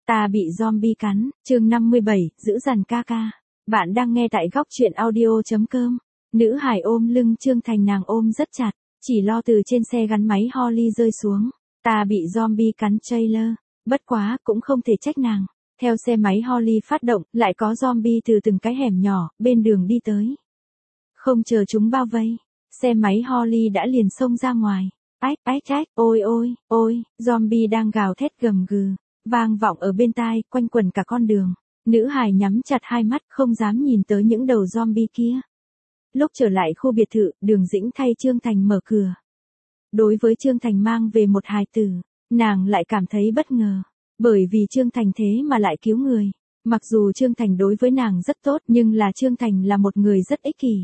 Ta bị zombie cắn, chương 57, giữ dằn ca ca. Bạn đang nghe tại góc truyện audio.com. Nữ hải ôm lưng Trương Thành, nàng ôm rất chặt, chỉ lo từ trên xe gắn máy Holly rơi xuống. Ta bị zombie cắn trailer, bất quá cũng không thể trách nàng. Theo xe máy Holly phát động, lại có zombie từ từng cái hẻm nhỏ, bên đường đi tới. Không chờ chúng bao vây, xe máy Holly đã liền xông ra ngoài. Ách, ôi, zombie đang gào thét gầm gừ, vang vọng ở bên tai, quanh quẩn cả con đường. Nữ hài nhắm chặt hai mắt, không dám nhìn tới những đầu zombie kia. Lúc trở lại khu biệt thự, Đường Dĩnh thay Trương Thành mở cửa. Đối với Trương Thành mang về một hài tử, nàng lại cảm thấy bất ngờ. Bởi vì Trương Thành thế mà lại cứu người. Mặc dù Trương Thành đối với nàng rất tốt, nhưng là Trương Thành là một người rất ích kỷ.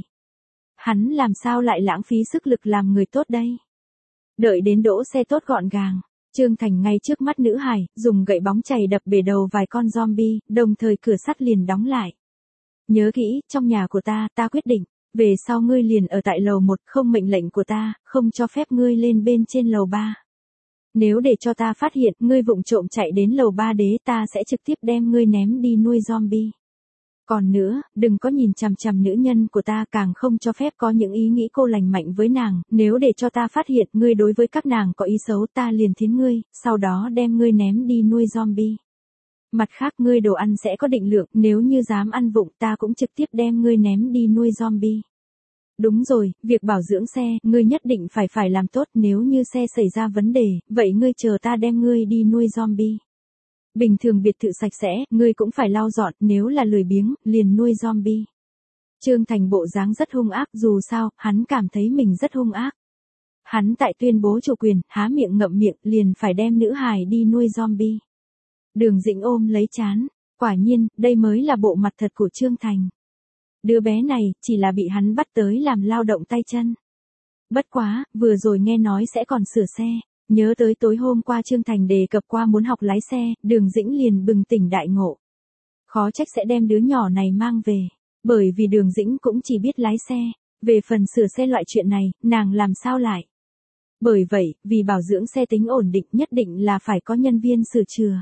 Hắn làm sao lại lãng phí sức lực làm người tốt đây? Đợi đến đỗ xe tốt gọn gàng, Trương Thành ngay trước mắt nữ hải, dùng gậy bóng chày đập bể đầu vài con zombie, đồng thời cửa sắt liền đóng lại. Nhớ kỹ, trong nhà của ta quyết định, về sau ngươi liền ở tại lầu 1, không mệnh lệnh của ta, không cho phép ngươi lên bên trên lầu 3. Nếu để cho ta phát hiện ngươi vụng trộm chạy đến lầu 3 đế, ta sẽ trực tiếp đem ngươi ném đi nuôi zombie. Còn nữa, đừng có nhìn chằm chằm nữ nhân của ta, càng không cho phép có những ý nghĩ cô lành mạnh với nàng, nếu để cho ta phát hiện ngươi đối với các nàng có ý xấu, ta liền thiến ngươi, sau đó đem ngươi ném đi nuôi zombie. Mặt khác, ngươi đồ ăn sẽ có định lượng, nếu như dám ăn vụng ta cũng trực tiếp đem ngươi ném đi nuôi zombie. Đúng rồi, việc bảo dưỡng xe, ngươi nhất định phải làm tốt, nếu như xe xảy ra vấn đề, vậy ngươi chờ ta đem ngươi đi nuôi zombie. Bình thường biệt thự sạch sẽ, ngươi cũng phải lau dọn, nếu là lười biếng, liền nuôi zombie. Trương Thành bộ dáng rất hung ác, dù sao, hắn cảm thấy mình rất hung ác. Hắn tại tuyên bố chủ quyền, há miệng ngậm miệng, liền phải đem nữ hài đi nuôi zombie. Đường Dĩnh ôm lấy trán, quả nhiên, đây mới là bộ mặt thật của Trương Thành. Đứa bé này, chỉ là bị hắn bắt tới làm lao động tay chân. Bất quá, vừa rồi nghe nói sẽ còn sửa xe. Nhớ tới tối hôm qua Trương Thành đề cập qua muốn học lái xe, Đường Dĩnh liền bừng tỉnh đại ngộ. Khó trách sẽ đem đứa nhỏ này mang về, bởi vì Đường Dĩnh cũng chỉ biết lái xe, về phần sửa xe loại chuyện này, nàng làm sao lại. Bởi vậy, vì bảo dưỡng xe tính ổn định nhất định là phải có nhân viên sửa chữa.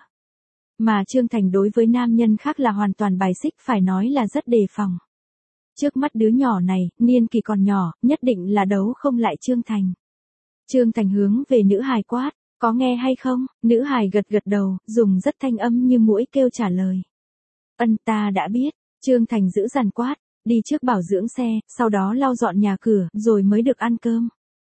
Mà Trương Thành đối với nam nhân khác là hoàn toàn bài xích, phải nói là rất đề phòng. Trước mắt đứa nhỏ này, niên kỳ còn nhỏ, nhất định là đấu không lại Trương Thành. Trương Thành hướng về nữ hài quát, có nghe hay không? Nữ hài gật đầu, dùng rất thanh âm như muỗi kêu trả lời. Ta đã biết. Trương Thành giữ dằn quát, đi trước bảo dưỡng xe, sau đó lau dọn nhà cửa, rồi mới được ăn cơm.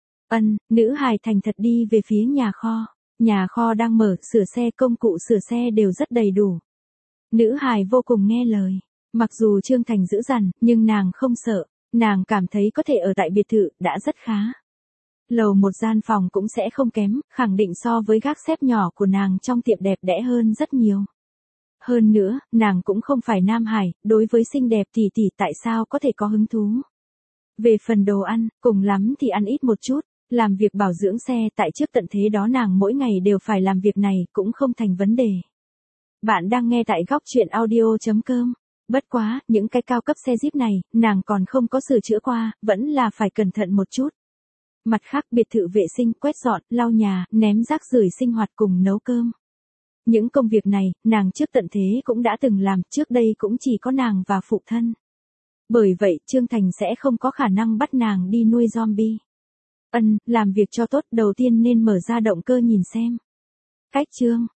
Nữ hài thành thật đi về phía nhà kho. Nhà kho đang mở, sửa xe, công cụ sửa xe đều rất đầy đủ. Nữ hài vô cùng nghe lời. Mặc dù Trương Thành giữ dằn, nhưng nàng không sợ, nàng cảm thấy có thể ở tại biệt thự, đã rất khá. Lầu 1 gian phòng cũng sẽ không kém, khẳng định so với gác xếp nhỏ của nàng trong tiệm đẹp đẽ hơn rất nhiều. Hơn nữa, nàng cũng không phải nam hải, đối với xinh đẹp tỷ tại sao có thể có hứng thú. Về phần đồ ăn, cùng lắm thì ăn ít một chút, làm việc bảo dưỡng xe tại trước tận thế đó nàng mỗi ngày đều phải làm việc này, cũng không thành vấn đề. Bạn đang nghe tại góc truyện audio.com. Bất quá, những cái cao cấp xe Jeep này, nàng còn không có sửa chữa qua, vẫn là phải cẩn thận một chút. Mặt khác, biệt thự vệ sinh, quét dọn, lau nhà, ném rác rưởi sinh hoạt cùng nấu cơm. Những công việc này, nàng trước tận thế cũng đã từng làm, trước đây cũng chỉ có nàng và phụ thân. Bởi vậy, Trương Thành sẽ không có khả năng bắt nàng đi nuôi zombie. Làm việc cho tốt, đầu tiên nên mở ra động cơ nhìn xem. Cách chương.